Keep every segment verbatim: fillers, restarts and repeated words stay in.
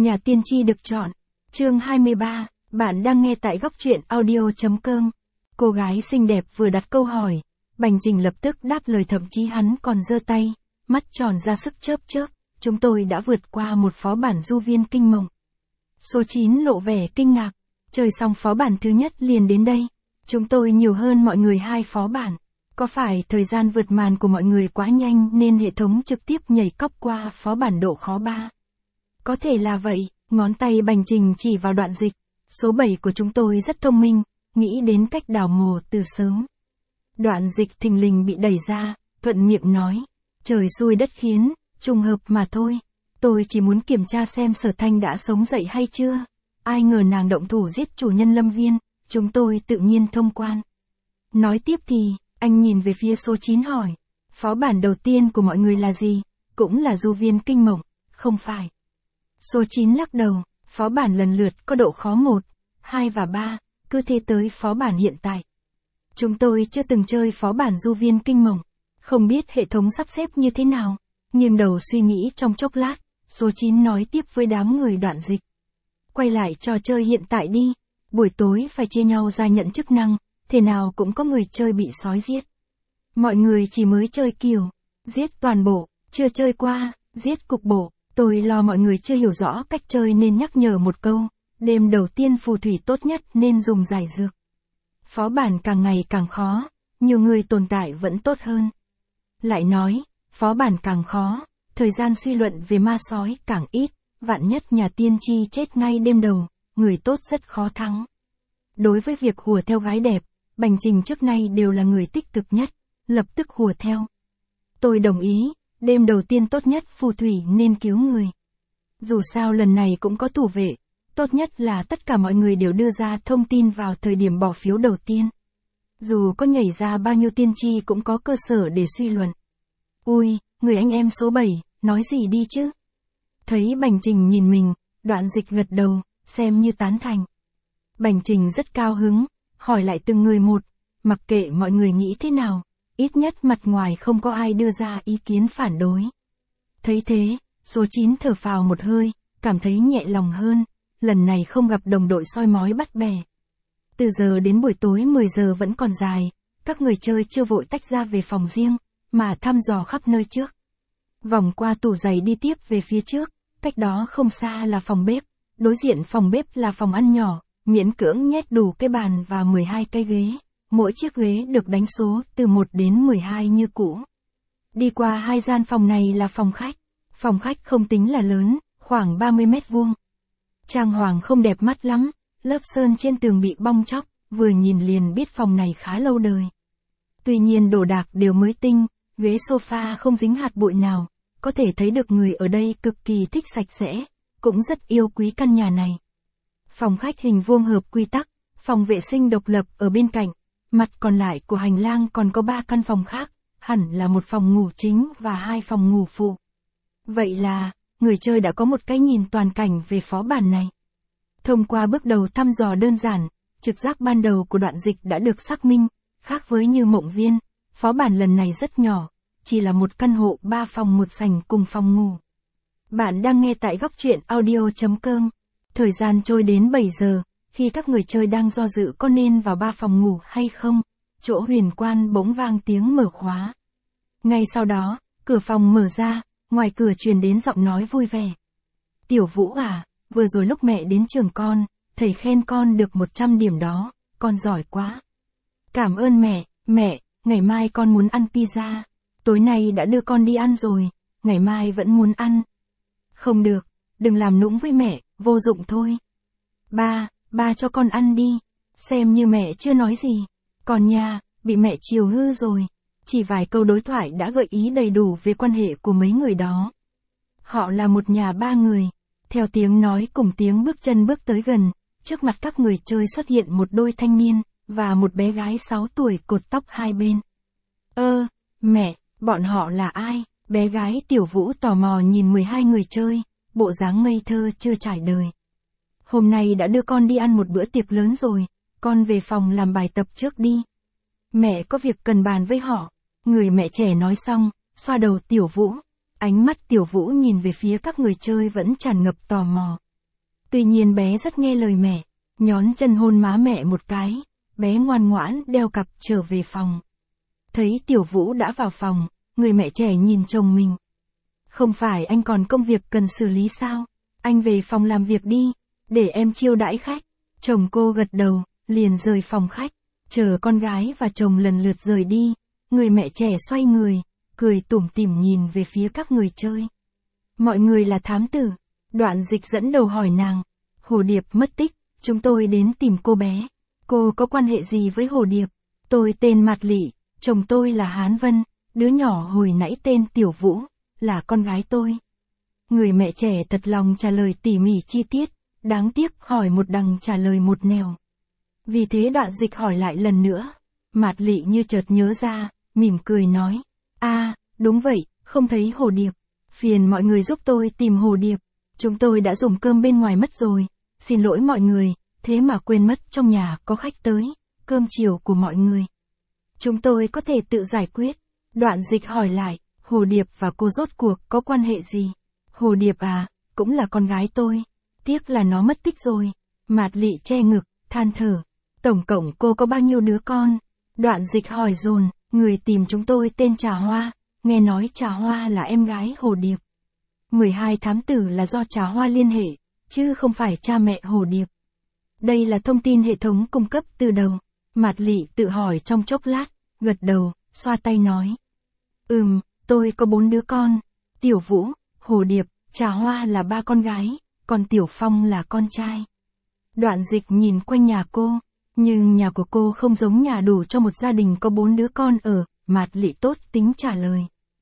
Nhà tiên tri được chọn. Chương hai mươi ba, bạn đang nghe tại góc truyện audio.com. Cô gái xinh đẹp vừa đặt câu hỏi, Bành Trình lập tức đáp lời, thậm chí hắn còn giơ tay, mắt tròn ra sức chớp chớp. Chúng tôi đã vượt qua một phó bản du viên kinh mộng. Số chín lộ vẻ kinh ngạc. Chơi xong phó bản thứ nhất liền đến đây. Chúng tôi nhiều hơn mọi người hai phó bản. Có phải thời gian vượt màn của mọi người quá nhanh nên hệ thống trực tiếp nhảy cóc qua phó bản độ khó ba? Có thể là vậy, ngón tay Bành Trình chỉ vào đoạn dịch. Số bảy của chúng tôi rất thông minh, nghĩ đến cách đào mồ từ sớm. Đoạn dịch thình lình bị đẩy ra, thuận miệng nói. Trời xui đất khiến, trùng hợp mà thôi. Tôi chỉ muốn kiểm tra xem Sở Thanh đã sống dậy hay chưa. Ai ngờ nàng động thủ giết chủ nhân Lâm Viên, chúng tôi tự nhiên thông quan. Nói tiếp thì, anh nhìn về phía số chín hỏi. Phó bản đầu tiên của mọi người là gì? Cũng là du viên kinh mộng, không phải? Số chín lắc đầu, phó bản lần lượt có độ khó một, hai và ba, cứ thế tới phó bản hiện tại. Chúng tôi chưa từng chơi phó bản du viên kinh mộng, không biết hệ thống sắp xếp như thế nào. Nghiêng đầu suy nghĩ trong chốc lát, số chín nói tiếp với đám người đoạn dịch. Quay lại trò chơi hiện tại đi, buổi tối phải chia nhau ra nhận chức năng, thế nào cũng có người chơi bị sói giết. Mọi người chỉ mới chơi kiểu, giết toàn bộ, chưa chơi qua, giết cục bộ. Tôi lo mọi người chưa hiểu rõ cách chơi nên nhắc nhở một câu, đêm đầu tiên phù thủy tốt nhất nên dùng giải dược. Phó bản càng ngày càng khó, nhiều người tồn tại vẫn tốt hơn. Lại nói, phó bản càng khó, thời gian suy luận về ma sói càng ít, vạn nhất nhà tiên tri chết ngay đêm đầu, người tốt rất khó thắng. Đối với việc hùa theo gái đẹp, Bành Trình trước nay đều là người tích cực nhất, lập tức hùa theo. Tôi đồng ý, đêm đầu tiên tốt nhất phù thủy nên cứu người. Dù sao lần này cũng có thủ vệ, tốt nhất là tất cả mọi người đều đưa ra thông tin vào thời điểm bỏ phiếu đầu tiên. Dù có nhảy ra bao nhiêu tiên tri cũng có cơ sở để suy luận. Ui, người anh em số bảy, nói gì đi chứ? Thấy Bành Trình nhìn mình, đoạn dịch gật đầu, xem như tán thành. Bành Trình rất cao hứng, hỏi lại từng người một, mặc kệ mọi người nghĩ thế nào, ít nhất mặt ngoài không có ai đưa ra ý kiến phản đối. Thấy thế, số chín thở phào một hơi, cảm thấy nhẹ lòng hơn, lần này không gặp đồng đội soi mói bắt bè. Từ giờ đến buổi tối mười giờ vẫn còn dài, các người chơi chưa vội tách ra về phòng riêng, mà thăm dò khắp nơi trước. Vòng qua tủ giày đi tiếp về phía trước, cách đó không xa là phòng bếp, đối diện phòng bếp là phòng ăn nhỏ, miễn cưỡng nhét đủ cái bàn và mười hai cái ghế, mỗi chiếc ghế được đánh số từ một đến mười hai như cũ. Đi qua hai gian phòng này là phòng khách, phòng khách không tính là lớn, khoảng ba mươi mét vuông. Trang hoàng không đẹp mắt lắm, lớp sơn trên tường bị bong tróc, vừa nhìn liền biết phòng này khá lâu đời. Tuy nhiên đồ đạc đều mới tinh, ghế sofa không dính hạt bụi nào, có thể thấy được người ở đây cực kỳ thích sạch sẽ, cũng rất yêu quý căn nhà này. Phòng khách hình vuông hợp quy tắc, phòng vệ sinh độc lập ở bên cạnh, mặt còn lại của hành lang còn có ba căn phòng khác, hẳn là một phòng ngủ chính và hai phòng ngủ phụ. Vậy là, người chơi đã có một cái nhìn toàn cảnh về phó bản này. Thông qua bước đầu thăm dò đơn giản, trực giác ban đầu của đoạn dịch đã được xác minh, khác với Như Mộng Viên, phó bản lần này rất nhỏ, chỉ là một căn hộ ba phòng một sảnh cùng phòng ngủ. Bạn đang nghe tại góc truyện audio.com. Thời gian trôi đến bảy giờ, khi các người chơi đang do dự có nên vào ba phòng ngủ hay không, chỗ huyền quan bỗng vang tiếng mở khóa. Ngay sau đó, cửa phòng mở ra, ngoài cửa truyền đến giọng nói vui vẻ. Tiểu Vũ à, vừa rồi lúc mẹ đến trường con, thầy khen con được một trăm điểm đó, con giỏi quá. Cảm ơn mẹ, mẹ, ngày mai con muốn ăn pizza. Tối nay đã đưa con đi ăn rồi, ngày mai vẫn muốn ăn. Không được, đừng làm nũng với mẹ, vô dụng thôi. Ba, ba cho con ăn đi, xem như mẹ chưa nói gì. Còn nhà, bị mẹ chiều hư rồi. Chỉ vài câu đối thoại đã gợi ý đầy đủ về quan hệ của mấy người đó. Họ là một nhà ba người. Theo tiếng nói cùng tiếng bước chân bước tới gần, trước mặt các người chơi xuất hiện một đôi thanh niên, và một bé gái sáu tuổi cột tóc hai bên. Ơ, mẹ, bọn họ là ai? Bé gái Tiểu Vũ tò mò nhìn mười hai người chơi, bộ dáng ngây thơ chưa trải đời. Hôm nay đã đưa con đi ăn một bữa tiệc lớn rồi, con về phòng làm bài tập trước đi. Mẹ có việc cần bàn với họ. Người mẹ trẻ nói xong, xoa đầu Tiểu Vũ. Ánh mắt Tiểu Vũ nhìn về phía các người chơi vẫn tràn ngập tò mò. Tuy nhiên bé rất nghe lời mẹ, nhón chân hôn má mẹ một cái, bé ngoan ngoãn đeo cặp trở về phòng. Thấy Tiểu Vũ đã vào phòng, người mẹ trẻ nhìn chồng mình. Không phải anh còn công việc cần xử lý sao? Anh về phòng làm việc đi, để em chiêu đãi khách. Chồng cô gật đầu, liền rời phòng khách, chờ con gái và chồng lần lượt rời đi. Người mẹ trẻ xoay người, cười tủm tỉm nhìn về phía các người chơi. Mọi người là thám tử. Đoạn Dịch dẫn đầu hỏi nàng. Hồ Điệp mất tích, chúng tôi đến tìm cô bé. Cô có quan hệ gì với Hồ Điệp? Tôi tên Mạt Lị, chồng tôi là Hán Vân, đứa nhỏ hồi nãy tên Tiểu Vũ, là con gái tôi. Người mẹ trẻ thật lòng trả lời tỉ mỉ chi tiết, đáng tiếc hỏi một đằng trả lời một nẻo. Vì thế Đoạn Dịch hỏi lại lần nữa. Mạt Lị như chợt nhớ ra, mỉm cười nói. a à, đúng vậy, không thấy Hồ Điệp. Phiền mọi người giúp tôi tìm Hồ Điệp. Chúng tôi đã dùng cơm bên ngoài mất rồi. Xin lỗi mọi người, thế mà quên mất trong nhà có khách tới, cơm chiều của mọi người. Chúng tôi có thể tự giải quyết. Đoạn Dịch hỏi lại, Hồ Điệp và cô rốt cuộc có quan hệ gì? Hồ Điệp à, cũng là con gái tôi. Tiếc là nó mất tích rồi. Mạt Lị che ngực, than thở. Tổng cộng cô có bao nhiêu đứa con? Đoạn Dịch hỏi dồn, người tìm chúng tôi tên Trà Hoa, nghe nói Trà Hoa là em gái Hồ Điệp. mười hai thám tử là do Trà Hoa liên hệ, chứ không phải cha mẹ Hồ Điệp. Đây là thông tin hệ thống cung cấp từ đầu. Mạt Lị tự hỏi trong chốc lát, gật đầu, xoa tay nói. Ừm, tôi có bốn đứa con. Tiểu Vũ, Hồ Điệp, Trà Hoa là ba con gái, còn Tiểu Phong là con trai. Đoạn Dịch nhìn quanh nhà cô, nhưng nhà của cô không giống nhà đủ cho một gia đình có bốn đứa con ở. Mạt Lị tốt tính trả lời.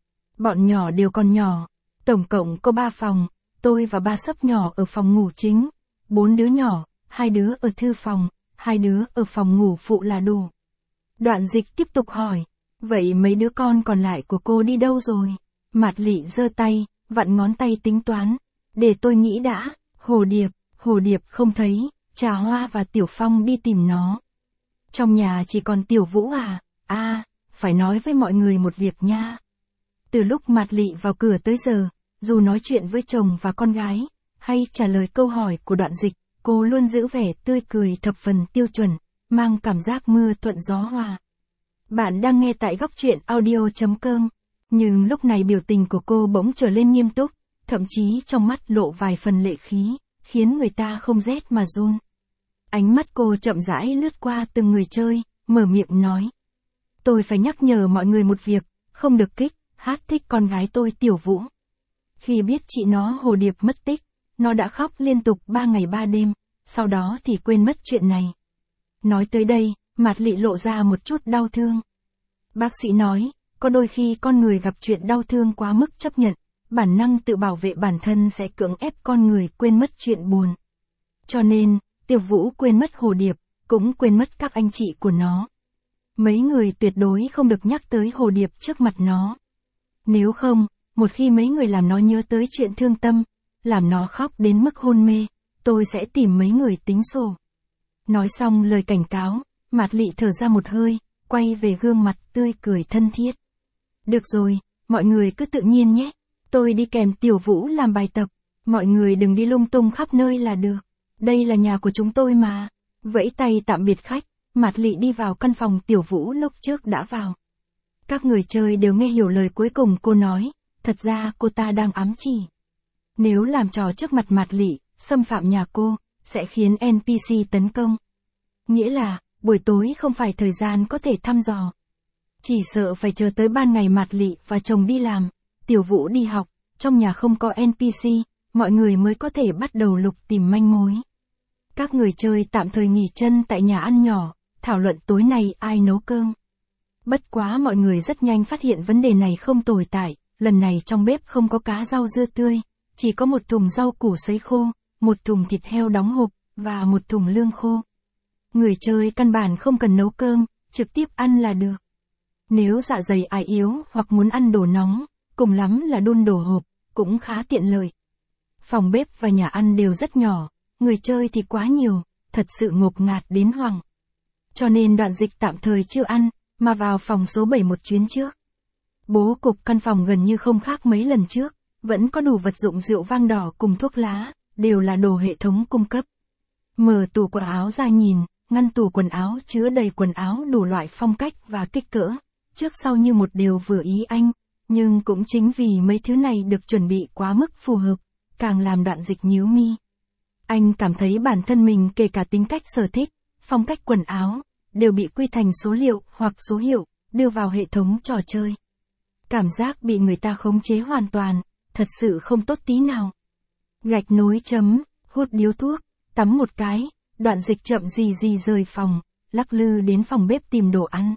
Bọn nhỏ đều còn nhỏ, tổng cộng có ba phòng, tôi và ba sấp nhỏ ở phòng ngủ chính, bốn đứa nhỏ, hai đứa ở thư phòng, hai đứa ở phòng ngủ phụ là đủ. Đoạn Dịch tiếp tục hỏi, vậy mấy đứa con còn lại của cô đi đâu rồi? Mạt Lị giơ tay, vặn ngón tay tính toán, để tôi nghĩ đã. Hồ Điệp, Hồ Điệp không thấy, Trà Hoa và Tiểu Phong đi tìm nó. Trong nhà chỉ còn Tiểu Vũ à? a à, phải nói với mọi người một việc nha. Từ lúc Mạt Lị vào cửa tới giờ, dù nói chuyện với chồng và con gái, hay trả lời câu hỏi của Đoạn Dịch, cô luôn giữ vẻ tươi cười thập phần tiêu chuẩn, mang cảm giác mưa thuận gió hòa. Bạn đang nghe tại góc truyện audio chấm com, nhưng lúc này biểu tình của cô bỗng trở lên nghiêm túc, thậm chí trong mắt lộ vài phần lệ khí, khiến người ta không rét mà run. Ánh mắt cô chậm rãi lướt qua từng người chơi, mở miệng nói. Tôi phải nhắc nhở mọi người một việc, không được kích, hát thích con gái tôi Tiểu Vũ. Khi biết chị nó Hồ Điệp mất tích, nó đã khóc liên tục ba ngày ba đêm, sau đó thì quên mất chuyện này. Nói tới đây, Mạt Lị lộ ra một chút đau thương. Bác sĩ nói, có đôi khi con người gặp chuyện đau thương quá mức chấp nhận, bản năng tự bảo vệ bản thân sẽ cưỡng ép con người quên mất chuyện buồn. Cho nên, Tiểu Vũ quên mất Hồ Điệp, cũng quên mất các anh chị của nó. Mấy người tuyệt đối không được nhắc tới Hồ Điệp trước mặt nó. Nếu không, một khi mấy người làm nó nhớ tới chuyện thương tâm, làm nó khóc đến mức hôn mê, tôi sẽ tìm mấy người tính sổ. Nói xong lời cảnh cáo, Mạt Lị thở ra một hơi, quay về gương mặt tươi cười thân thiết. Được rồi, mọi người cứ tự nhiên nhé, tôi đi kèm Tiểu Vũ làm bài tập, mọi người đừng đi lung tung khắp nơi là được. Đây là nhà của chúng tôi mà. Vẫy tay tạm biệt khách, Mạt Lị đi vào căn phòng Tiểu Vũ lúc trước đã vào. Các người chơi đều nghe hiểu lời cuối cùng cô nói, thật ra cô ta đang ám chỉ. Nếu làm trò trước mặt Mạt Lị, xâm phạm nhà cô, sẽ khiến en pê xê tấn công. Nghĩa là, buổi tối không phải thời gian có thể thăm dò. Chỉ sợ phải chờ tới ban ngày Mạt Lị và chồng đi làm, Tiểu Vũ đi học, trong nhà không có en pê xê, mọi người mới có thể bắt đầu lục tìm manh mối. Các người chơi tạm thời nghỉ chân tại nhà ăn nhỏ, thảo luận tối nay ai nấu cơm. Bất quá mọi người rất nhanh phát hiện vấn đề này không tồi tại, lần này trong bếp không có cá rau dưa tươi, chỉ có một thùng rau củ sấy khô, một thùng thịt heo đóng hộp, và một thùng lương khô. Người chơi căn bản không cần nấu cơm, trực tiếp ăn là được. Nếu dạ dày ai yếu hoặc muốn ăn đồ nóng, cùng lắm là đun đồ hộp, cũng khá tiện lợi. Phòng bếp và nhà ăn đều rất nhỏ, người chơi thì quá nhiều, thật sự ngộp ngạt đến hoảng. Cho nên Đoạn Dịch tạm thời chưa ăn, mà vào phòng số bảy một chuyến trước. Bố cục căn phòng gần như không khác mấy lần trước, vẫn có đủ vật dụng rượu vang đỏ cùng thuốc lá, đều là đồ hệ thống cung cấp. Mở tủ quần áo ra nhìn, ngăn tủ quần áo chứa đầy quần áo đủ loại phong cách và kích cỡ, trước sau như một điều vừa ý anh, nhưng cũng chính vì mấy thứ này được chuẩn bị quá mức phù hợp, càng làm Đoạn Dịch nhíu mi. Anh cảm thấy bản thân mình kể cả tính cách sở thích, phong cách quần áo, đều bị quy thành số liệu hoặc số hiệu, đưa vào hệ thống trò chơi. Cảm giác bị người ta khống chế hoàn toàn, thật sự không tốt tí nào. Gạch nối chấm, hút điếu thuốc, tắm một cái, Đoạn Dịch chậm gì gì rời phòng, lắc lư đến phòng bếp tìm đồ ăn.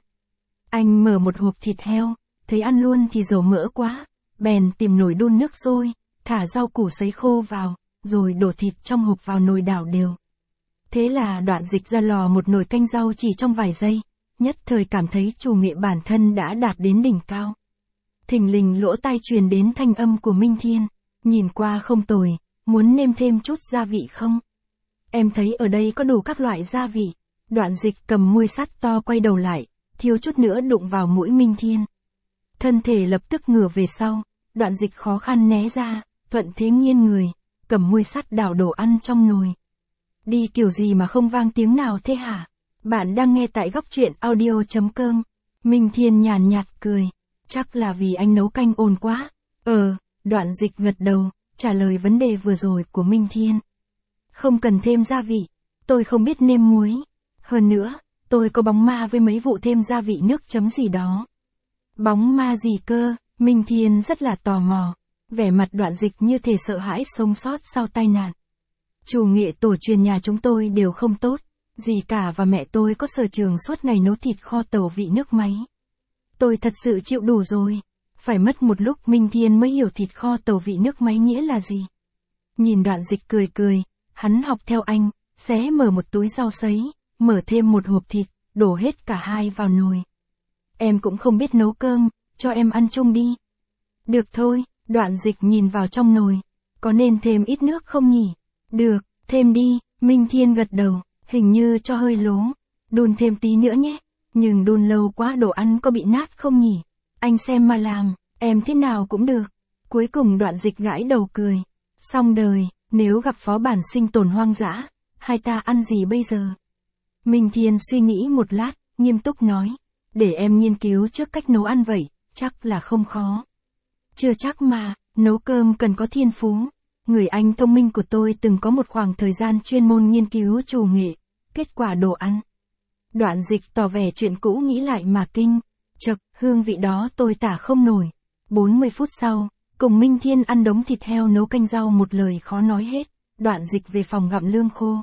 Anh mở một hộp thịt heo, thấy ăn luôn thì dầu mỡ quá, bèn tìm nồi đun nước sôi, thả rau củ sấy khô vào, rồi đổ thịt trong hộp vào nồi đảo đều. Thế là Đoạn Dịch ra lò một nồi canh rau chỉ trong vài giây, nhất thời cảm thấy chủ nghệ bản thân đã đạt đến đỉnh cao. Thình lình lỗ tai truyền đến thanh âm của Minh Thiên, nhìn qua không tồi, muốn nêm thêm chút gia vị không? Em thấy ở đây có đủ các loại gia vị. Đoạn Dịch cầm muôi sắt to quay đầu lại, thiếu chút nữa đụng vào mũi Minh Thiên. Thân thể lập tức ngửa về sau, Đoạn Dịch khó khăn né ra, thuận thế nghiêng người, cầm muôi sắt đảo đồ ăn trong nồi. Đi kiểu gì mà không vang tiếng nào thế hả? Bạn đang nghe tại góc truyện audio chấm com. Minh Thiên nhàn nhạt cười, chắc là vì anh nấu canh ồn quá. Ờ, Đoạn Dịch gật đầu, trả lời vấn đề vừa rồi của Minh Thiên. Không cần thêm gia vị, tôi không biết nêm muối. Hơn nữa, tôi có bóng ma với mấy vụ thêm gia vị nước chấm gì đó. Bóng ma gì cơ? Minh Thiên rất là tò mò, vẻ mặt Đoạn Dịch như thể sợ hãi sống sót sau tai nạn. Chủ nghệ tổ truyền nhà chúng tôi đều không tốt, dì cả và mẹ tôi có sở trường suốt ngày nấu thịt kho tàu vị nước máy. Tôi thật sự chịu đủ rồi, phải mất một lúc Minh Thiên mới hiểu thịt kho tàu vị nước máy nghĩa là gì. Nhìn Đoạn Dịch cười cười, hắn học theo anh, xé mở một túi rau sấy, mở thêm một hộp thịt, đổ hết cả hai vào nồi. Em cũng không biết nấu cơm, cho em ăn chung đi. Được thôi, Đoạn Dịch nhìn vào trong nồi, có nên thêm ít nước không nhỉ? Được, thêm đi, Minh Thiên gật đầu, hình như cho hơi lố. Đun thêm tí nữa nhé, nhưng đun lâu quá đồ ăn có bị nát không nhỉ? Anh xem mà làm, em thế nào cũng được. Cuối cùng Đoạn Dịch gãi đầu cười. Xong đời, nếu gặp phó bản sinh tồn hoang dã, hai ta ăn gì bây giờ? Minh Thiên suy nghĩ một lát, nghiêm túc nói. Để em nghiên cứu trước cách nấu ăn vậy, chắc là không khó. Chưa chắc mà, nấu cơm cần có thiên phú. Người anh thông minh của tôi từng có một khoảng thời gian chuyên môn nghiên cứu chủ nghệ, kết quả đồ ăn. Đoạn Dịch tỏ vẻ chuyện cũ nghĩ lại mà kinh. Chậc, hương vị đó tôi tả không nổi. bốn mươi phút sau, cùng Minh Thiên ăn đống thịt heo nấu canh rau một lời khó nói hết. Đoạn Dịch về phòng gặm lương khô.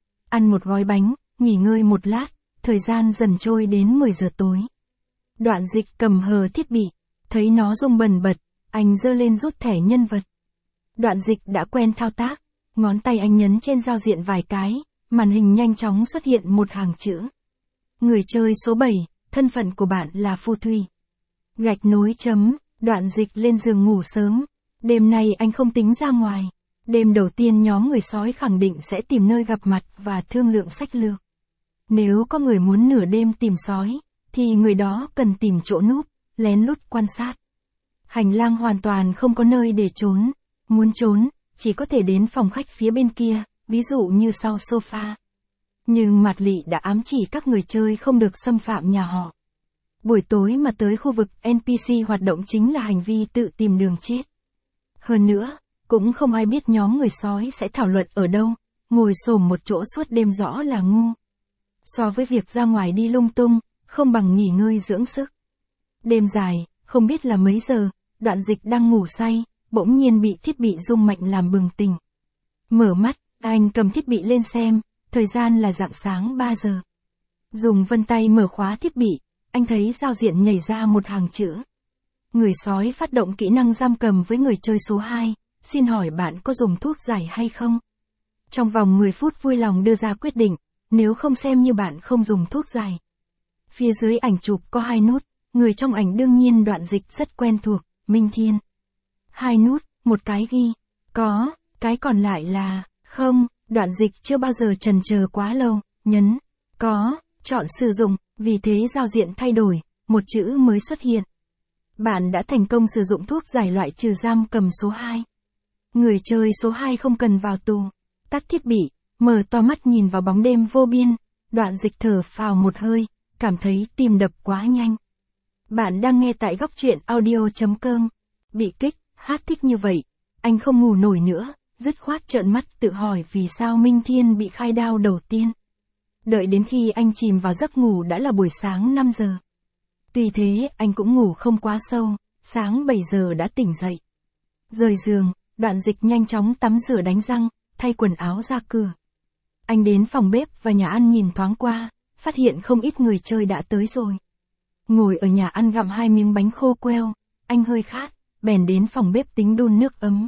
Ăn một gói bánh, nghỉ ngơi một lát, thời gian dần trôi đến mười giờ tối. Đoạn Dịch cầm hờ thiết bị, thấy nó rung bần bật, anh giơ lên rút thẻ nhân vật. Đoạn Dịch đã quen thao tác, ngón tay anh nhấn trên giao diện vài cái, màn hình nhanh chóng xuất hiện một hàng chữ. Người chơi số bảy, thân phận của bạn là phù thủy. Gạch nối chấm, Đoạn Dịch lên giường ngủ sớm. Đêm nay anh không tính ra ngoài. Đêm đầu tiên nhóm người sói khẳng định sẽ tìm nơi gặp mặt và thương lượng sách lược. Nếu có người muốn nửa đêm tìm sói, thì người đó cần tìm chỗ núp, lén lút quan sát. Hành lang hoàn toàn không có nơi để trốn. Muốn trốn, chỉ có thể đến phòng khách phía bên kia, ví dụ như sau sofa. Nhưng Mạt Lị đã ám chỉ các người chơi không được xâm phạm nhà họ. Buổi tối mà tới khu vực en pê xê hoạt động chính là hành vi tự tìm đường chết. Hơn nữa, cũng không ai biết nhóm người sói sẽ thảo luận ở đâu, ngồi xổm một chỗ suốt đêm rõ là ngu. So với việc ra ngoài đi lung tung, không bằng nghỉ ngơi dưỡng sức. Đêm dài, không biết là mấy giờ, Đoạn Dịch đang ngủ say, bỗng nhiên bị thiết bị rung mạnh làm bừng tỉnh. Mở mắt, anh cầm thiết bị lên xem, thời gian là rạng sáng ba giờ. Dùng vân tay mở khóa thiết bị, anh thấy giao diện nhảy ra một hàng chữ. Người sói phát động kỹ năng giam cầm với người chơi số hai, xin hỏi bạn có dùng thuốc giải hay không? Trong vòng mười phút vui lòng đưa ra quyết định, nếu không xem như bạn không dùng thuốc giải. Phía dưới ảnh chụp có hai nút, người trong ảnh đương nhiên Đoạn Dịch rất quen thuộc, Minh Thiên. Hai nút, một cái ghi, có, cái còn lại là, không, Đoạn Dịch chưa bao giờ chần chờ quá lâu, nhấn, có, chọn sử dụng, vì thế giao diện thay đổi, một chữ mới xuất hiện. Bạn đã thành công sử dụng thuốc giải loại trừ giam cầm số hai. Người chơi số hai không cần vào tù. Tắt thiết bị, mở to mắt nhìn vào bóng đêm vô biên, Đoạn Dịch thở phào một hơi, cảm thấy tim đập quá nhanh. Bạn đang nghe tại góc truyện audio chấm com. Bị kích, hát thích như vậy, anh không ngủ nổi nữa, dứt khoát trợn mắt tự hỏi vì sao Minh Thiên bị khai đao đầu tiên. Đợi đến khi anh chìm vào giấc ngủ đã là buổi sáng năm giờ. Tuy thế anh cũng ngủ không quá sâu, sáng bảy giờ đã tỉnh dậy. Rời giường, Đoạn Dịch nhanh chóng tắm rửa đánh răng, thay quần áo ra cửa. Anh đến phòng bếp và nhà ăn nhìn thoáng qua, phát hiện không ít người chơi đã tới rồi. Ngồi ở nhà ăn gặm hai miếng bánh khô queo, anh hơi khát, bèn đến phòng bếp tính đun nước ấm.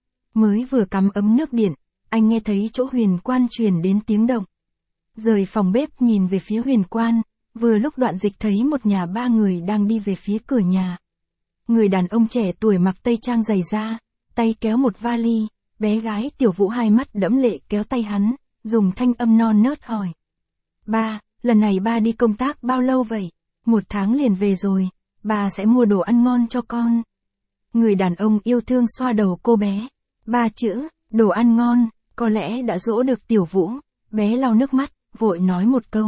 Mới vừa cắm ấm nước điện, anh nghe thấy chỗ huyền quan truyền đến tiếng động. Rời phòng bếp nhìn về phía huyền quan, vừa lúc Đoạn Dịch thấy một nhà ba người đang đi về phía cửa nhà. Người đàn ông trẻ tuổi mặc tây trang dày da, tay kéo một vali, bé gái Tiểu Vũ hai mắt đẫm lệ kéo tay hắn, dùng thanh âm non nớt hỏi. Ba, lần này ba đi công tác bao lâu vậy? Một tháng liền về rồi, ba sẽ mua đồ ăn ngon cho con. Người đàn ông yêu thương xoa đầu cô bé. Ba chữ, đồ ăn ngon, có lẽ đã dỗ được Tiểu Vũ. Bé lau nước mắt, vội nói một câu.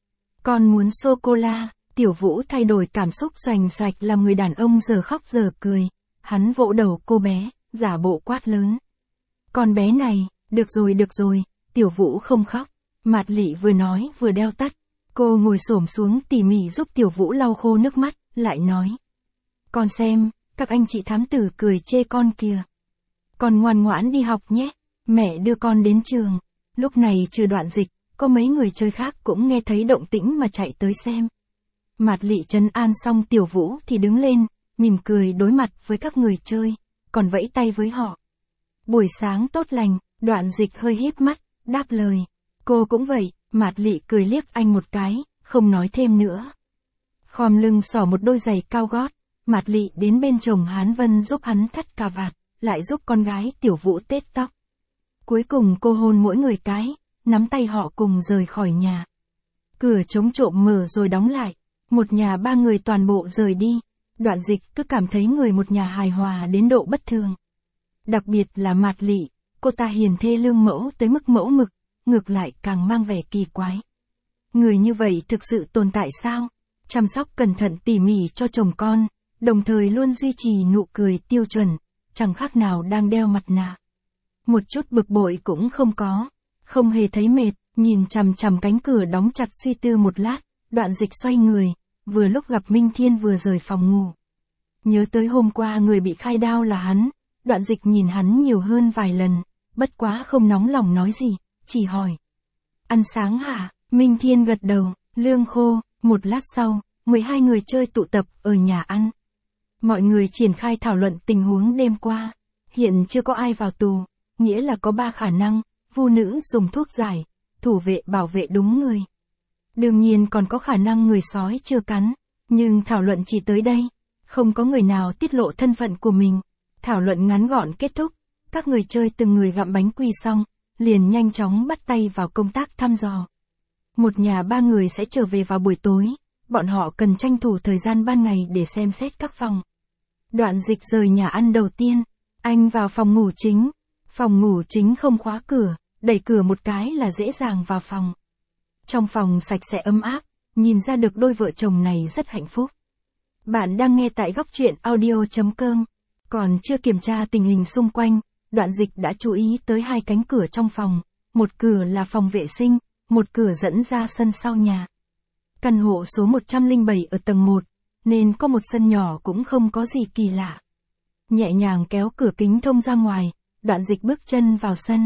Con muốn sô-cô-la. Tiểu Vũ thay đổi cảm xúc xoành xoạch làm người đàn ông giờ khóc giờ cười. Hắn vỗ đầu cô bé, giả bộ quát lớn. Con bé này, được rồi được rồi, Tiểu Vũ không khóc. Mạt Lị vừa nói vừa đeo tắt. Cô ngồi xổm xuống tỉ mỉ giúp Tiểu Vũ lau khô nước mắt, lại nói. Con xem, các anh chị thám tử cười chê con kìa. Con ngoan ngoãn đi học nhé, mẹ đưa con đến trường. Lúc này trừ Đoạn Dịch, có mấy người chơi khác cũng nghe thấy động tĩnh mà chạy tới xem. Mạt Lị trấn an xong Tiểu Vũ thì đứng lên, mỉm cười đối mặt với các người chơi, còn vẫy tay với họ. Buổi sáng tốt lành, Đoạn Dịch hơi híp mắt, đáp lời. Cô cũng vậy, Mạt Lị cười liếc anh một cái, không nói thêm nữa. Khom lưng xỏ một đôi giày cao gót, Mạt Lị đến bên chồng Hán Vân giúp hắn thắt cà vạt, lại giúp con gái Tiểu Vũ tết tóc. Cuối cùng cô hôn mỗi người cái, nắm tay họ cùng rời khỏi nhà. Cửa chống trộm mở rồi đóng lại, một nhà ba người toàn bộ rời đi. Đoạn Dịch cứ cảm thấy người một nhà hài hòa đến độ bất thường. Đặc biệt là Mạt Lị, cô ta hiền thê lương mẫu tới mức mẫu mực, ngược lại càng mang vẻ kỳ quái. Người như vậy thực sự tồn tại sao? Chăm sóc cẩn thận tỉ mỉ cho chồng con, đồng thời luôn duy trì nụ cười tiêu chuẩn, chẳng khác nào đang đeo mặt nạ. Một chút bực bội cũng không có, không hề thấy mệt, nhìn chằm chằm cánh cửa đóng chặt suy tư một lát, Đoạn Dịch xoay người, vừa lúc gặp Minh Thiên vừa rời phòng ngủ. Nhớ tới hôm qua người bị khai đao là hắn, Đoạn Dịch nhìn hắn nhiều hơn vài lần, bất quá không nóng lòng nói gì, chỉ hỏi. Ăn sáng hả? Minh Thiên gật đầu, lương khô. Một lát sau, mười hai người chơi tụ tập ở nhà ăn. Mọi người triển khai thảo luận tình huống đêm qua. Hiện chưa có ai vào tù, nghĩa là có ba khả năng, vu nữ dùng thuốc giải, thủ vệ bảo vệ đúng người. Đương nhiên còn có khả năng người sói chưa cắn, nhưng thảo luận chỉ tới đây, không có người nào tiết lộ thân phận của mình. Thảo luận ngắn gọn kết thúc, các người chơi từng người gặm bánh quy xong, liền nhanh chóng bắt tay vào công tác thăm dò. Một nhà ba người sẽ trở về vào buổi tối, bọn họ cần tranh thủ thời gian ban ngày để xem xét các phòng. Đoạn Dịch rời nhà ăn đầu tiên, anh vào phòng ngủ chính. Phòng ngủ chính không khóa cửa, đẩy cửa một cái là dễ dàng vào phòng. Trong phòng sạch sẽ ấm áp, nhìn ra được đôi vợ chồng này rất hạnh phúc. Bạn đang nghe tại góc truyện audio chấm com. Còn chưa kiểm tra tình hình xung quanh, Đoạn Dịch đã chú ý tới hai cánh cửa trong phòng. Một cửa là phòng vệ sinh, một cửa dẫn ra sân sau nhà. Căn hộ số một trăm lẻ bảy ở tầng một, nên có một sân nhỏ cũng không có gì kỳ lạ. Nhẹ nhàng kéo cửa kính thông ra ngoài, Đoạn Dịch bước chân vào sân.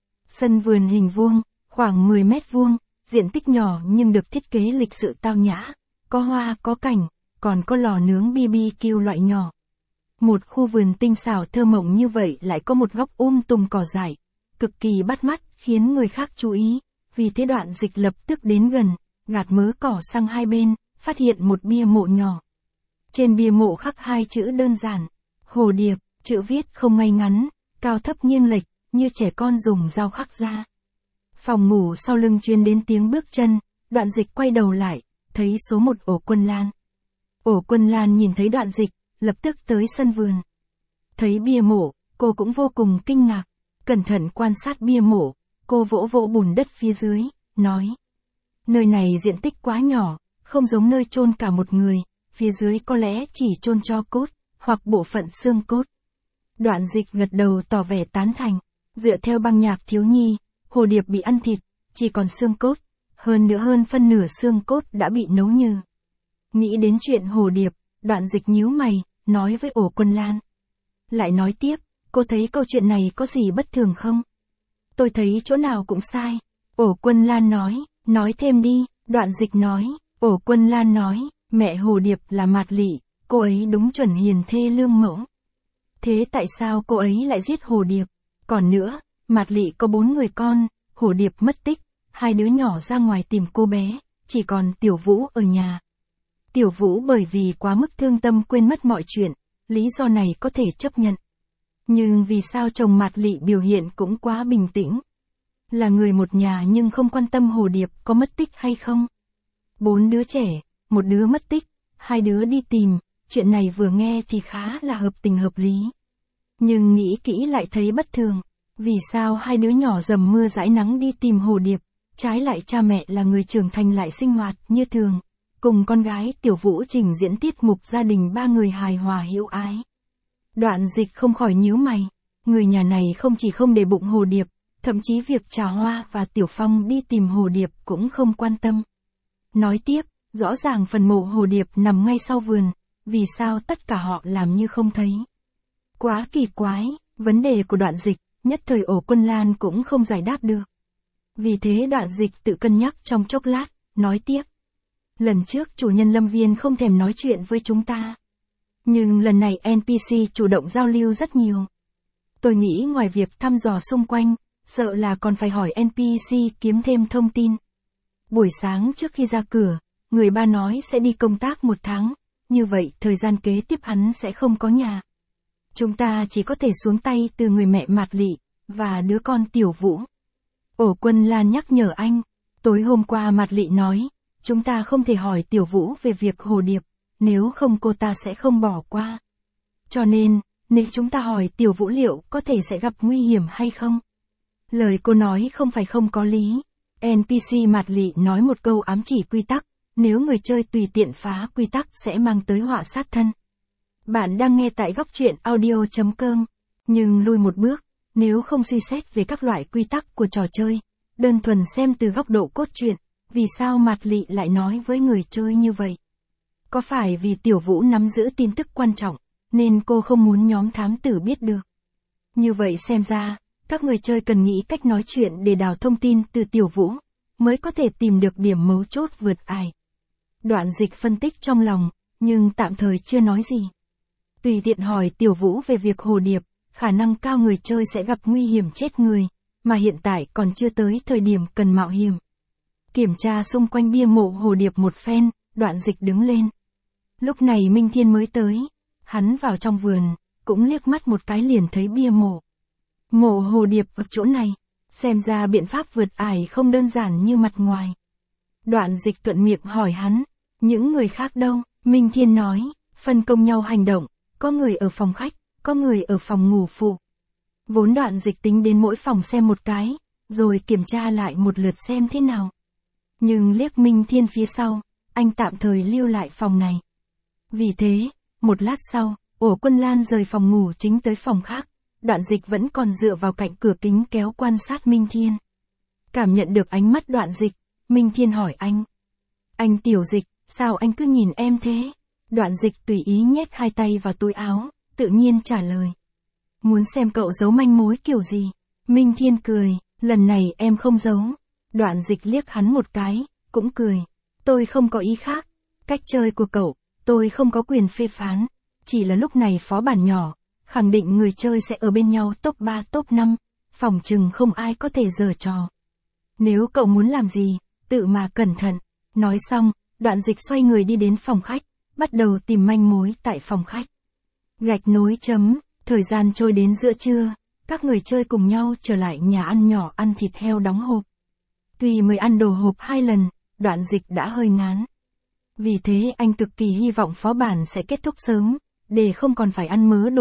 Sân vườn hình vuông, khoảng mười mét vuông, diện tích nhỏ nhưng được thiết kế lịch sự tao nhã, có hoa có cảnh, còn có lò nướng bê bê kiu loại nhỏ. Một khu vườn tinh xảo thơ mộng như vậy lại có một góc um tùm cỏ dại, cực kỳ bắt mắt, khiến người khác chú ý, vì thế Đoạn Dịch lập tức đến gần, gạt mớ cỏ sang hai bên, phát hiện một bia mộ nhỏ. Trên bia mộ khắc hai chữ đơn giản, Hồ Điệp, chữ viết không ngay ngắn, cao thấp nghiêng lệch, như trẻ con dùng dao khắc ra. Phòng ngủ sau lưng truyền đến tiếng bước chân, Đoạn Dịch quay đầu lại, thấy số một Ổ Quân Lan. Ổ Quân Lan nhìn thấy Đoạn Dịch, lập tức tới sân vườn. Thấy bia mộ, cô cũng vô cùng kinh ngạc. Cẩn thận quan sát bia mộ, cô vỗ vỗ bùn đất phía dưới, nói. Nơi này diện tích quá nhỏ, không giống nơi chôn cả một người, phía dưới có lẽ chỉ chôn tro cốt, hoặc bộ phận xương cốt. Đoạn Dịch gật đầu tỏ vẻ tán thành. Dựa theo băng nhạc thiếu nhi, hồ điệp bị ăn thịt, chỉ còn xương cốt, hơn nữa hơn phân nửa xương cốt đã bị nấu nhừ. Nghĩ đến chuyện hồ điệp, Đoạn Dịch nhíu mày, nói với Ổ Quân Lan. Lại nói tiếp, cô thấy câu chuyện này có gì bất thường không? Tôi thấy chỗ nào cũng sai. Ổ Quân Lan nói, nói thêm đi. Đoạn Dịch nói, Ổ Quân Lan nói, mẹ hồ điệp là Mạt Lị, cô ấy đúng chuẩn hiền thê lương mẫu. Thế tại sao cô ấy lại giết hồ điệp? Còn nữa, Mạt Lị có bốn người con, hồ điệp mất tích, hai đứa nhỏ ra ngoài tìm cô bé, chỉ còn Tiểu Vũ ở nhà. Tiểu Vũ bởi vì quá mức thương tâm quên mất mọi chuyện, lý do này có thể chấp nhận. Nhưng vì sao chồng Mạt Lị biểu hiện cũng quá bình tĩnh? Là người một nhà nhưng không quan tâm hồ điệp có mất tích hay không? Bốn đứa trẻ, một đứa mất tích, hai đứa đi tìm, chuyện này vừa nghe thì khá là hợp tình hợp lý. Nhưng nghĩ kỹ lại thấy bất thường. Vì sao hai đứa nhỏ dầm mưa dãi nắng đi tìm hồ điệp, trái lại cha mẹ là người trưởng thành lại sinh hoạt như thường, cùng con gái Tiểu Vũ trình diễn tiết mục gia đình ba người hài hòa hiếu ái. Đoạn Dịch không khỏi nhíu mày, người nhà này không chỉ không để bụng hồ điệp, thậm chí việc Trà Hoa và Tiểu Phong đi tìm hồ điệp cũng không quan tâm. Nói tiếp, rõ ràng phần mộ hồ điệp nằm ngay sau vườn, vì sao tất cả họ làm như không thấy? Quá kỳ quái, vấn đề của Đoạn Dịch, nhất thời Ổ Quân Lan cũng không giải đáp được. Vì thế Đoạn Dịch tự cân nhắc trong chốc lát, nói tiếp. Lần trước chủ nhân Lâm Viên không thèm nói chuyện với chúng ta. Nhưng lần này en pê xê chủ động giao lưu rất nhiều. Tôi nghĩ ngoài việc thăm dò xung quanh, sợ là còn phải hỏi en pê xê kiếm thêm thông tin. Buổi sáng trước khi ra cửa, người ba nói sẽ đi công tác một tháng, như vậy thời gian kế tiếp hắn sẽ không có nhà. Chúng ta chỉ có thể xuống tay từ người mẹ Mạt Lị, và đứa con Tiểu Vũ. Ổ Quân Lan nhắc nhở anh, tối hôm qua Mạt Lị nói, chúng ta không thể hỏi Tiểu Vũ về việc hồ điệp, nếu không cô ta sẽ không bỏ qua. Cho nên, nếu chúng ta hỏi Tiểu Vũ liệu có thể sẽ gặp nguy hiểm hay không? Lời cô nói không phải không có lý. en pê xê Mạt Lị nói một câu ám chỉ quy tắc, nếu người chơi tùy tiện phá quy tắc sẽ mang tới họa sát thân. Bạn đang nghe tại góc truyện audio chấm com, nhưng lui một bước, nếu không suy xét về các loại quy tắc của trò chơi, đơn thuần xem từ góc độ cốt truyện, vì sao Mạt Lị lại nói với người chơi như vậy? Có phải vì Tiểu Vũ nắm giữ tin tức quan trọng, nên cô không muốn nhóm thám tử biết được? Như vậy xem ra, các người chơi cần nghĩ cách nói chuyện để đào thông tin từ Tiểu Vũ, mới có thể tìm được điểm mấu chốt vượt ải. Đoạn Dịch phân tích trong lòng, nhưng tạm thời chưa nói gì. Tùy tiện hỏi Tiểu Vũ về việc hồ điệp, khả năng cao người chơi sẽ gặp nguy hiểm chết người, mà hiện tại còn chưa tới thời điểm cần mạo hiểm. Kiểm tra xung quanh bia mộ hồ điệp một phen, Đoạn Dịch đứng lên. Lúc này Minh Thiên mới tới, hắn vào trong vườn, cũng liếc mắt một cái liền thấy bia mộ. Mộ hồ điệp ở chỗ này, xem ra biện pháp vượt ải không đơn giản như mặt ngoài. Đoạn Dịch thuận miệng hỏi hắn, những người khác đâu? Minh Thiên nói, phân công nhau hành động, có người ở phòng khách, có người ở phòng ngủ phụ. Vốn Đoạn Dịch tính đến mỗi phòng xem một cái, rồi kiểm tra lại một lượt xem thế nào. Nhưng liếc Minh Thiên phía sau, anh tạm thời lưu lại phòng này. Vì thế, một lát sau, Ổ Quân Lan rời phòng ngủ chính tới phòng khác, Đoạn Dịch vẫn còn dựa vào cạnh cửa kính kéo quan sát Minh Thiên. Cảm nhận được ánh mắt Đoạn Dịch, Minh Thiên hỏi anh. Anh Tiểu Dịch, sao anh cứ nhìn em thế? Đoạn Dịch tùy ý nhét hai tay vào túi áo, tự nhiên trả lời. Muốn xem cậu giấu manh mối kiểu gì? Minh Thiên cười, lần này em không giấu. Đoạn Dịch liếc hắn một cái, cũng cười. Tôi không có ý khác. Cách chơi của cậu, tôi không có quyền phê phán. Chỉ là lúc này phó bản nhỏ, khẳng định người chơi sẽ ở bên nhau top ba top năm, phòng chừng không ai có thể giở trò. Nếu cậu muốn làm gì, tự mà cẩn thận. Nói xong, Đoạn Dịch xoay người đi đến phòng khách, bắt đầu tìm manh mối tại phòng khách. Gạch nối chấm, thời gian trôi đến giữa trưa, các người chơi cùng nhau trở lại nhà ăn nhỏ ăn thịt heo đóng hộp. Tuy mới ăn đồ hộp hai lần, Đoạn Dịch đã hơi ngán. Vì thế anh cực kỳ hy vọng phó bản sẽ kết thúc sớm, để không còn phải ăn mớ đồ hộp,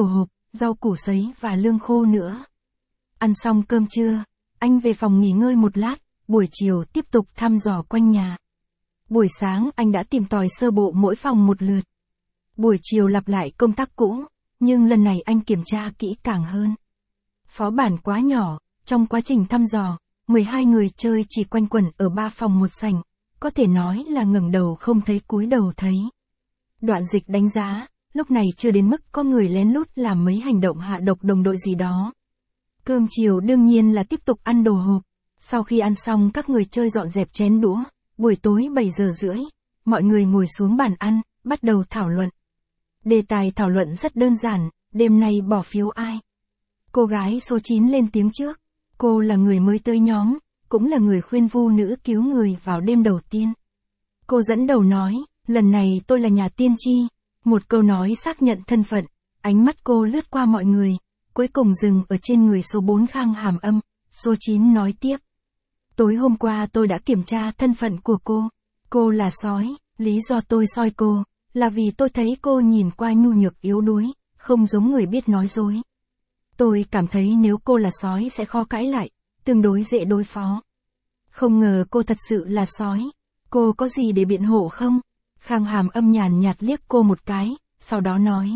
rau củ sấy và lương khô nữa. Ăn xong cơm trưa, anh về phòng nghỉ ngơi một lát, buổi chiều tiếp tục thăm dò quanh nhà. Buổi sáng anh đã tìm tòi sơ bộ mỗi phòng một lượt. Buổi chiều lặp lại công tác cũ, nhưng lần này anh kiểm tra kỹ càng hơn. Phó bản quá nhỏ, trong quá trình thăm dò, mười hai người chơi chỉ quanh quẩn ở ba phòng một sảnh, có thể nói là ngẩng đầu không thấy cúi đầu thấy. Đoạn dịch đánh giá, lúc này chưa đến mức có người lén lút làm mấy hành động hạ độc đồng đội gì đó. Cơm chiều đương nhiên là tiếp tục ăn đồ hộp. Sau khi ăn xong các người chơi dọn dẹp chén đũa, buổi tối bảy giờ rưỡi, mọi người ngồi xuống bàn ăn, bắt đầu thảo luận. Đề tài thảo luận rất đơn giản, đêm nay bỏ phiếu ai? Cô gái số chín lên tiếng trước. Cô là người mới tới nhóm, cũng là người khuyên vu nữ cứu người vào đêm đầu tiên. Cô dẫn đầu nói, lần này tôi là nhà tiên tri. Một câu nói xác nhận thân phận, ánh mắt cô lướt qua mọi người, cuối cùng dừng ở trên người số bốn Khang Hàm Âm. Số chín nói tiếp. Tối hôm qua tôi đã kiểm tra thân phận của cô. Cô là sói, lý do tôi soi cô, là vì tôi thấy cô nhìn qua nhu nhược yếu đuối, không giống người biết nói dối. Tôi cảm thấy nếu cô là sói sẽ khó cãi lại, tương đối dễ đối phó. Không ngờ cô thật sự là sói. Cô có gì để biện hộ không? Khang Hàm Âm nhàn nhạt liếc cô một cái, sau đó nói.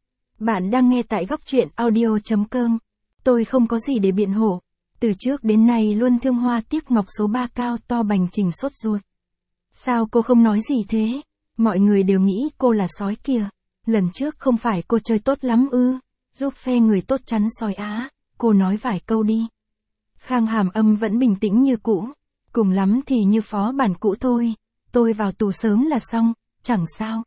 Bạn đang nghe tại góc truyện audio chấm com. Tôi không có gì để biện hộ. Từ trước đến nay luôn thương hoa tiếc ngọc số ba cao to Bành Trình sốt ruột. Sao cô không nói gì thế? Mọi người đều nghĩ cô là sói kìa. Lần trước không phải cô chơi tốt lắm ư? Giúp phe người tốt chắn sói á. Cô nói vài câu đi. Khang Hàm Âm vẫn bình tĩnh như cũ. Cùng lắm thì như phó bản cũ thôi. Tôi vào tù sớm là xong, chẳng sao.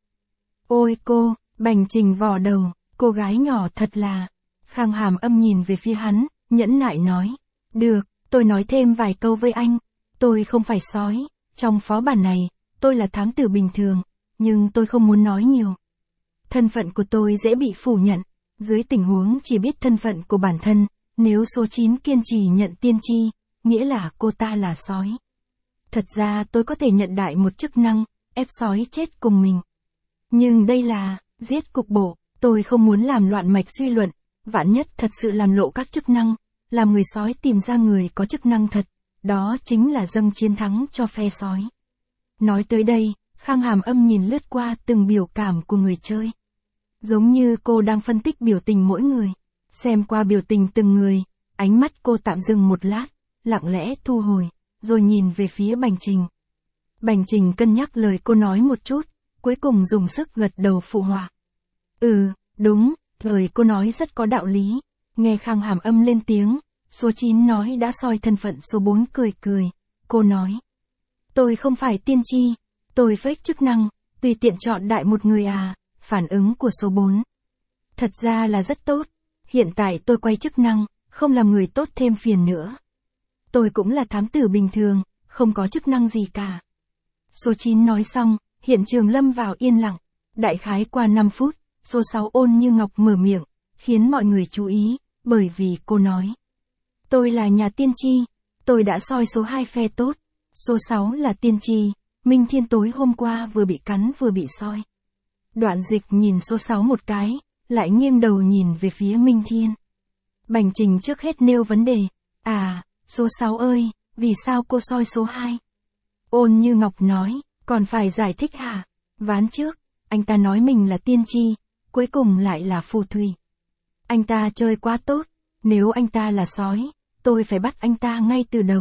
Ôi cô, Bành Trình vò đầu, cô gái nhỏ thật là. Khang Hàm Âm nhìn về phía hắn, nhẫn nại nói. Được, tôi nói thêm vài câu với anh. Tôi không phải sói, trong phó bản này, tôi là thám tử bình thường, nhưng tôi không muốn nói nhiều. Thân phận của tôi dễ bị phủ nhận, dưới tình huống chỉ biết thân phận của bản thân, nếu số chín kiên trì nhận tiên tri, nghĩa là cô ta là sói. Thật ra tôi có thể nhận đại một chức năng, ép sói chết cùng mình. Nhưng đây là, giết cục bộ, tôi không muốn làm loạn mạch suy luận, vạn nhất thật sự làm lộ các chức năng, làm người sói tìm ra người có chức năng thật, đó chính là dâng chiến thắng cho phe sói. Nói tới đây, Khang Hàm Âm nhìn lướt qua từng biểu cảm của người chơi. Giống như cô đang phân tích biểu tình mỗi người. Xem qua biểu tình từng người, ánh mắt cô tạm dừng một lát, lặng lẽ thu hồi, rồi nhìn về phía Bành Trình. Bành Trình cân nhắc lời cô nói một chút, cuối cùng dùng sức gật đầu phụ họa. Ừ, đúng, lời cô nói rất có đạo lý. Nghe Khang Hàm Âm lên tiếng, số chín nói đã soi thân phận số bốn cười cười. Cô nói. Tôi không phải tiên tri, tôi fake chức năng, tùy tiện chọn đại một người à, phản ứng của số bốn. Thật ra là rất tốt, hiện tại tôi quay chức năng, không làm người tốt thêm phiền nữa. Tôi cũng là thám tử bình thường, không có chức năng gì cả. Số chín nói xong, hiện trường lâm vào yên lặng, đại khái qua năm phút, số sáu Ôn Như Ngọc mở miệng, khiến mọi người chú ý, bởi vì cô nói. Tôi là nhà tiên tri, tôi đã soi số hai phe tốt, số sáu là tiên tri, Minh Thiên tối hôm qua vừa bị cắn vừa bị soi. Đoạn dịch nhìn số sáu một cái, lại nghiêng đầu nhìn về phía Minh Thiên. Bành Trình trước hết nêu vấn đề, à, số sáu ơi, vì sao cô soi số hai? Ôn Như Ngọc nói, còn phải giải thích hả? Ván trước, anh ta nói mình là tiên tri, cuối cùng lại là phù thủy. Anh ta chơi quá tốt, nếu anh ta là sói, tôi phải bắt anh ta ngay từ đầu.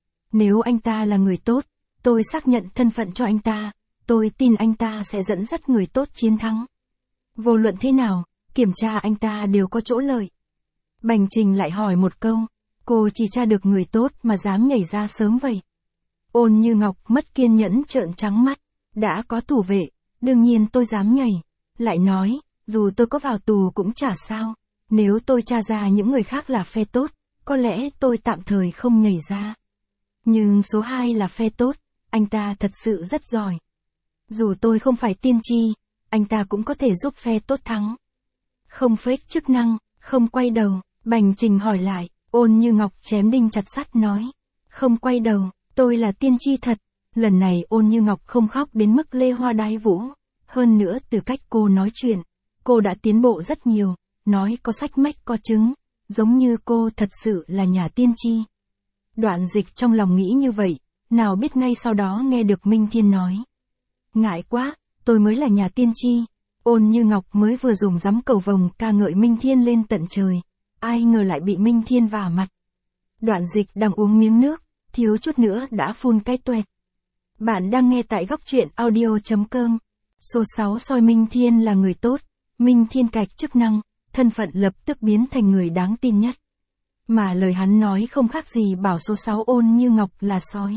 Nếu anh ta là người tốt, tôi xác nhận thân phận cho anh ta, tôi tin anh ta sẽ dẫn dắt người tốt chiến thắng. Vô luận thế nào, kiểm tra anh ta đều có chỗ lợi. Bành Trình lại hỏi một câu, cô chỉ tra được người tốt mà dám nhảy ra sớm vậy. Ôn Như Ngọc mất kiên nhẫn trợn trắng mắt, đã có thủ vệ, đương nhiên tôi dám nhảy. Lại nói, dù tôi có vào tù cũng chả sao, nếu tôi tra ra những người khác là phe tốt, có lẽ tôi tạm thời không nhảy ra. Nhưng số hai là phe tốt, anh ta thật sự rất giỏi. Dù tôi không phải tiên tri, anh ta cũng có thể giúp phe tốt thắng. Không fake chức năng, không quay đầu, Bành Trình hỏi lại, Ôn Như Ngọc chém đinh chặt sắt nói. Không quay đầu, tôi là tiên tri thật. Lần này Ôn Như Ngọc không khóc đến mức lê hoa đái vũ. Hơn nữa từ cách cô nói chuyện, cô đã tiến bộ rất nhiều, nói có sách mách có chứng, giống như cô thật sự là nhà tiên tri. Đoạn Dịch trong lòng nghĩ như vậy, nào biết ngay sau đó nghe được Minh Thiên nói. Ngại quá, tôi mới là nhà tiên tri. Ôn Như Ngọc mới vừa dùng giấm cầu vồng ca ngợi Minh Thiên lên tận trời, ai ngờ lại bị Minh Thiên vả mặt. Đoạn Dịch đang uống miếng nước, thiếu chút nữa đã phun cái toẹt. Bạn đang nghe tại góc truyện audio chấm com. Số sáu soi Minh Thiên là người tốt, Minh Thiên cạch chức năng, thân phận lập tức biến thành người đáng tin nhất. Mà lời hắn nói không khác gì bảo số sáu Ôn Như Ngọc là sói.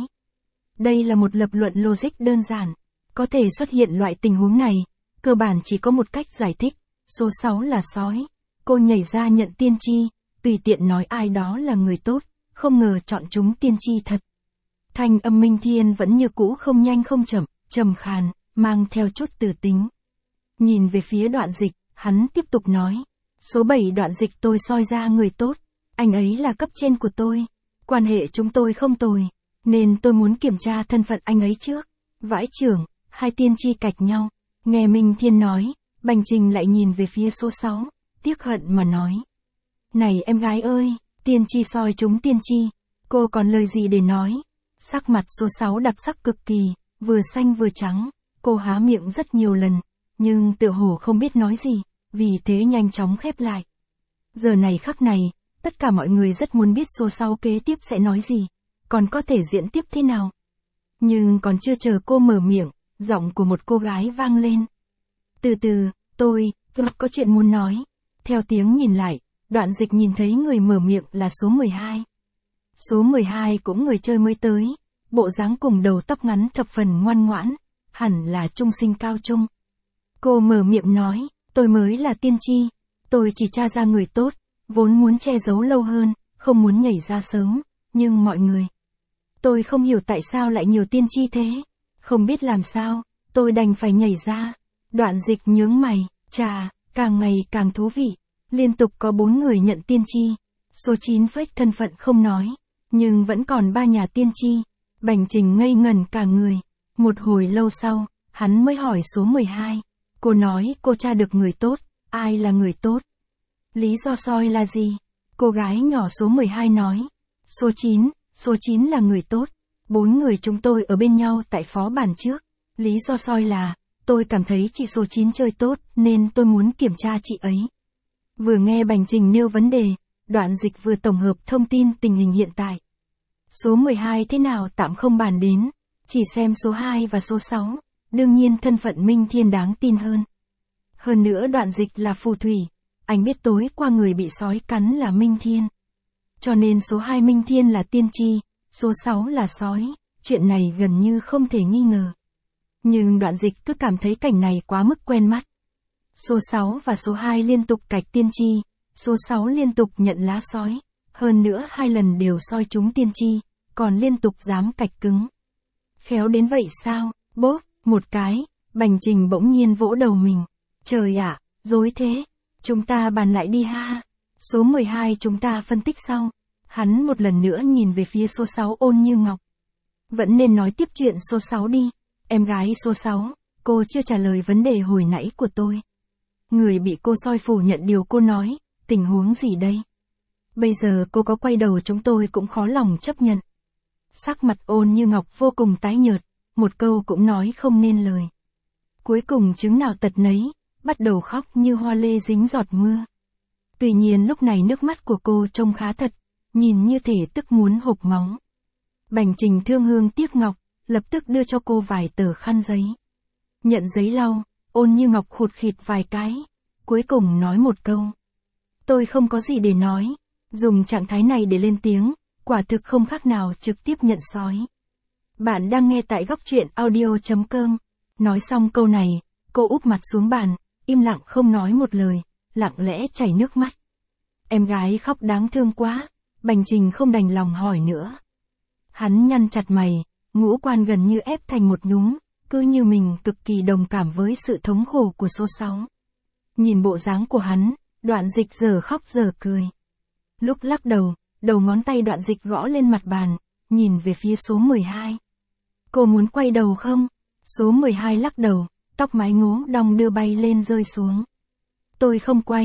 Đây là một lập luận logic đơn giản, có thể xuất hiện loại tình huống này, cơ bản chỉ có một cách giải thích, số sáu là sói. Cô nhảy ra nhận tiên tri, tùy tiện nói ai đó là người tốt, không ngờ chọn chúng tiên tri thật. Thanh âm Minh Thiên vẫn như cũ không nhanh không chậm, trầm khàn, mang theo chút từ tính. Nhìn về phía Đoạn Dịch, hắn tiếp tục nói, số bảy Đoạn Dịch tôi soi ra người tốt, anh ấy là cấp trên của tôi, quan hệ chúng tôi không tồi, nên tôi muốn kiểm tra thân phận anh ấy trước. Vãi trưởng, hai tiên tri cạch nhau, nghe Minh Thiên nói, Bành Trình lại nhìn về phía số sáu, tiếc hận mà nói. Này em gái ơi, tiên tri soi chúng tiên tri, cô còn lời gì để nói? Sắc mặt số sáu đặc sắc cực kỳ, vừa xanh vừa trắng, cô há miệng rất nhiều lần, nhưng tựa hồ không biết nói gì, vì thế nhanh chóng khép lại. Giờ này khắc này, tất cả mọi người rất muốn biết số sáu kế tiếp sẽ nói gì, còn có thể diễn tiếp thế nào. Nhưng còn chưa chờ cô mở miệng, giọng của một cô gái vang lên. Từ từ, tôi, tôi có chuyện muốn nói. Theo tiếng nhìn lại, Đoạn Dịch nhìn thấy người mở miệng là số mười hai. Số mười hai cũng người chơi mới tới, bộ dáng cùng đầu tóc ngắn thập phần ngoan ngoãn, hẳn là trung sinh cao trung. Cô mở miệng nói, tôi mới là tiên tri, tôi chỉ tra ra người tốt, vốn muốn che giấu lâu hơn, không muốn nhảy ra sớm, nhưng mọi người. Tôi không hiểu tại sao lại nhiều tiên tri thế, không biết làm sao, tôi đành phải nhảy ra. Đoạn Dịch nhướng mày, chà, càng ngày càng thú vị, liên tục có bốn người nhận tiên tri, số chín fake thân phận không nói, nhưng vẫn còn ba nhà tiên tri. Bành Trình ngây ngẩn cả người, một hồi lâu sau, hắn mới hỏi số mười hai, cô nói cô tra được người tốt, ai là người tốt? Lý do soi là gì? Cô gái nhỏ số mười hai nói, số chín, số chín là người tốt, bốn người chúng tôi ở bên nhau tại phó bản trước, lý do soi là, tôi cảm thấy chị số chín chơi tốt nên tôi muốn kiểm tra chị ấy. Vừa nghe Bành Trình nêu vấn đề, Đoạn Dịch vừa tổng hợp thông tin tình hình hiện tại. Số mười hai thế nào tạm không bàn đến, chỉ xem số hai và số sáu, đương nhiên thân phận Minh Thiên đáng tin hơn. Hơn nữa Đoạn Dịch là phù thủy, anh biết tối qua người bị sói cắn là Minh Thiên. Cho nên số hai Minh Thiên là tiên tri, số sáu là sói, chuyện này gần như không thể nghi ngờ. Nhưng Đoạn Dịch cứ cảm thấy cảnh này quá mức quen mắt. Số sáu và số hai liên tục cạch tiên tri, số sáu liên tục nhận lá sói, hơn nữa hai lần đều soi chúng tiên tri, còn liên tục dám cạch cứng. Khéo đến vậy sao? Bốp, một cái, Bành Trình bỗng nhiên vỗ đầu mình. Trời ạ, dối thế, chúng ta bàn lại đi ha. Số mười hai chúng ta phân tích sau. Hắn một lần nữa nhìn về phía số sáu Ôn Như Ngọc. Vẫn nên nói tiếp chuyện số sáu đi. Em gái số sáu, cô chưa trả lời vấn đề hồi nãy của tôi. Người bị cô soi phủ nhận điều cô nói, tình huống gì đây? Bây giờ cô có quay đầu chúng tôi cũng khó lòng chấp nhận. Sắc mặt Ôn Như Ngọc vô cùng tái nhợt, một câu cũng nói không nên lời. Cuối cùng chứng nào tật nấy, bắt đầu khóc như hoa lê dính giọt mưa. Tuy nhiên lúc này nước mắt của cô trông khá thật, nhìn như thể tức muốn hộc máu. Bành Trình thương hương tiếc ngọc, lập tức đưa cho cô vài tờ khăn giấy. Nhận giấy lau, Ôn Như Ngọc khụt khịt vài cái, cuối cùng nói một câu. Tôi không có gì để nói, dùng trạng thái này để lên tiếng, quả thực không khác nào trực tiếp nhận sói. Bạn đang nghe tại góc truyện audio chấm com. Nói xong câu này, cô úp mặt xuống bàn, im lặng không nói một lời, lặng lẽ chảy nước mắt. Em gái khóc đáng thương quá, Bành Trình không đành lòng hỏi nữa. Hắn nhăn chặt mày, ngũ quan gần như ép thành một nhúm, cứ như mình cực kỳ đồng cảm với sự thống khổ của số sáu. Nhìn bộ dáng của hắn, Đoạn Dịch giờ khóc giờ cười. Lúc lắc đầu, đầu ngón tay Đoạn Dịch gõ lên mặt bàn, nhìn về phía số mười hai. Cô muốn quay đầu không? Số mười hai lắc đầu, tóc mái ngố đong đưa bay lên rơi xuống. Tôi không quay,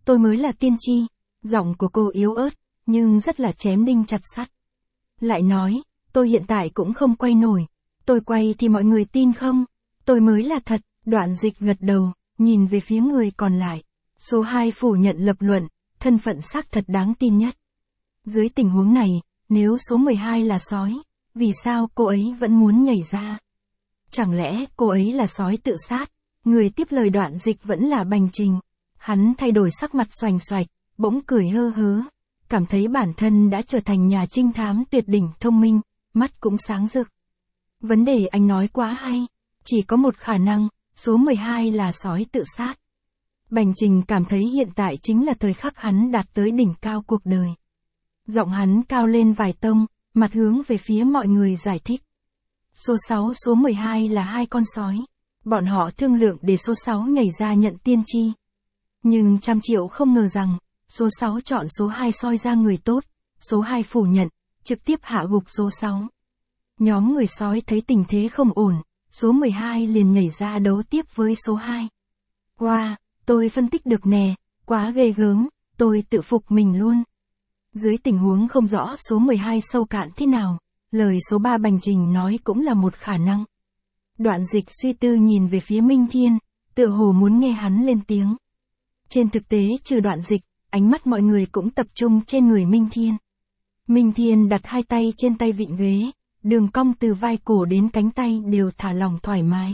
tôi mới là tiên tri. Giọng của cô yếu ớt, nhưng rất là chém đinh chặt sắt. Lại nói, tôi hiện tại cũng không quay nổi. Tôi quay thì mọi người tin không? Tôi mới là thật. Đoạn Dịch gật đầu, nhìn về phía người còn lại. Số hai phủ nhận lập luận, thân phận xác thật đáng tin nhất. Dưới tình huống này, nếu số mười hai là sói, vì sao cô ấy vẫn muốn nhảy ra? Chẳng lẽ cô ấy là sói tự sát? Người tiếp lời Đoạn Dịch vẫn là Bành Trình. Hắn thay đổi sắc mặt xoành xoạch, bỗng cười hơ hớ. Cảm thấy bản thân đã trở thành nhà trinh thám tuyệt đỉnh thông minh, mắt cũng sáng rực. Vấn đề anh nói quá hay. Chỉ có một khả năng, số mười hai là sói tự sát. Bành Trình cảm thấy hiện tại chính là thời khắc hắn đạt tới đỉnh cao cuộc đời. Giọng hắn cao lên vài tông, mặt hướng về phía mọi người giải thích. Số sáu số mười hai là hai con sói. Bọn họ thương lượng để số sáu nhảy ra nhận tiên tri. Nhưng trăm triệu không ngờ rằng, số sáu chọn số hai soi ra người tốt, số hai phủ nhận, trực tiếp hạ gục số sáu. Nhóm người sói thấy tình thế không ổn, số mười hai liền nhảy ra đấu tiếp với số hai. Wow, tôi phân tích được nè, quá ghê gớm, tôi tự phục mình luôn. Dưới tình huống không rõ số mười hai sâu cạn thế nào, lời số ba Bành Trình nói cũng là một khả năng. Đoạn Dịch suy tư nhìn về phía Minh Thiên, tựa hồ muốn nghe hắn lên tiếng. Trên thực tế trừ Đoạn Dịch, ánh mắt mọi người cũng tập trung trên người Minh Thiên. Minh Thiên đặt hai tay trên tay vịn ghế, đường cong từ vai cổ đến cánh tay đều thả lỏng thoải mái.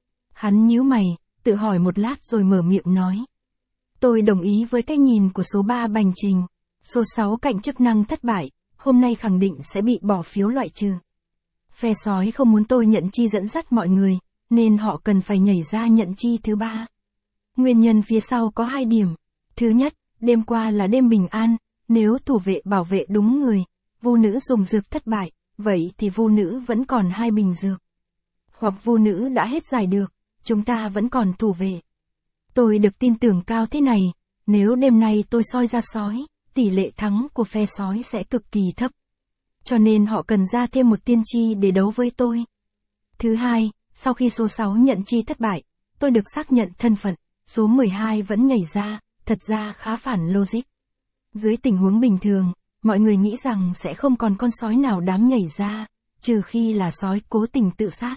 Hắn nhíu mày, tự hỏi một lát rồi mở miệng nói. Tôi đồng ý với cái nhìn của số ba Bành Trình. Số sáu cạnh chức năng thất bại, hôm nay khẳng định sẽ bị bỏ phiếu loại trừ. Phe sói không muốn tôi nhận chi dẫn dắt mọi người, nên họ cần phải nhảy ra nhận chi thứ ba. Nguyên nhân phía sau có hai điểm. Thứ nhất, đêm qua là đêm bình an, nếu thủ vệ bảo vệ đúng người, vu nữ dùng dược thất bại, vậy thì vu nữ vẫn còn hai bình dược. Hoặc vu nữ đã hết giải được, chúng ta vẫn còn thủ vệ. Tôi được tin tưởng cao thế này, nếu đêm nay tôi soi ra sói, tỷ lệ thắng của phe sói sẽ cực kỳ thấp. Cho nên họ cần ra thêm một tiên tri để đấu với tôi. Thứ hai, sau khi số sáu nhận chi thất bại, tôi được xác nhận thân phận, số mười hai vẫn nhảy ra, thật ra khá phản logic. Dưới tình huống bình thường, mọi người nghĩ rằng sẽ không còn con sói nào dám nhảy ra, trừ khi là sói cố tình tự sát.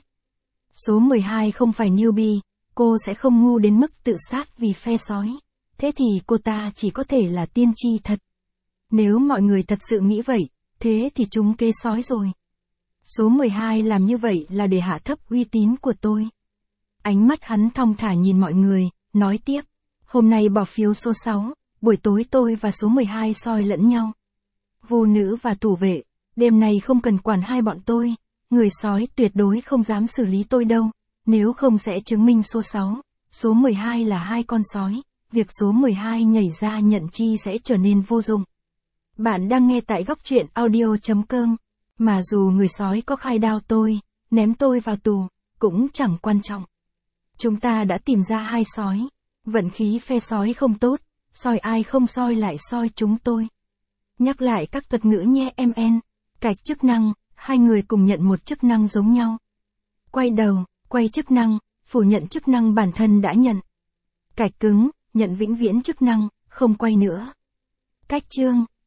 Số mười hai không phải newbie, cô sẽ không ngu đến mức tự sát vì phe sói. Thế thì cô ta chỉ có thể là tiên tri thật. Nếu mọi người thật sự nghĩ vậy, thế thì chúng kế sói rồi. Số mười hai làm như vậy là để hạ thấp uy tín của tôi. Ánh mắt hắn thong thả nhìn mọi người, nói tiếp. Hôm nay bỏ phiếu số sáu, buổi tối tôi và số mười hai soi lẫn nhau. Vu nữ và thủ vệ, đêm này không cần quản hai bọn tôi, người sói tuyệt đối không dám xử lý tôi đâu, nếu không sẽ chứng minh số sáu, số mười hai là hai con sói, việc số mười hai nhảy ra nhận chi sẽ trở nên vô dụng. Bạn đang nghe tại góc truyện audio chấm com, mà dù người sói có khai đao tôi, ném tôi vào tù, cũng chẳng quan trọng. Chúng ta đã tìm ra hai sói, vận khí phe sói không tốt, soi ai không soi lại soi chúng tôi. Nhắc lại các thuật ngữ nhé em en, cạch chức năng, hai người cùng nhận một chức năng giống nhau. Quay đầu, quay chức năng, phủ nhận chức năng bản thân đã nhận. Cạch cứng, nhận vĩnh viễn chức năng, không quay nữa. Cách chương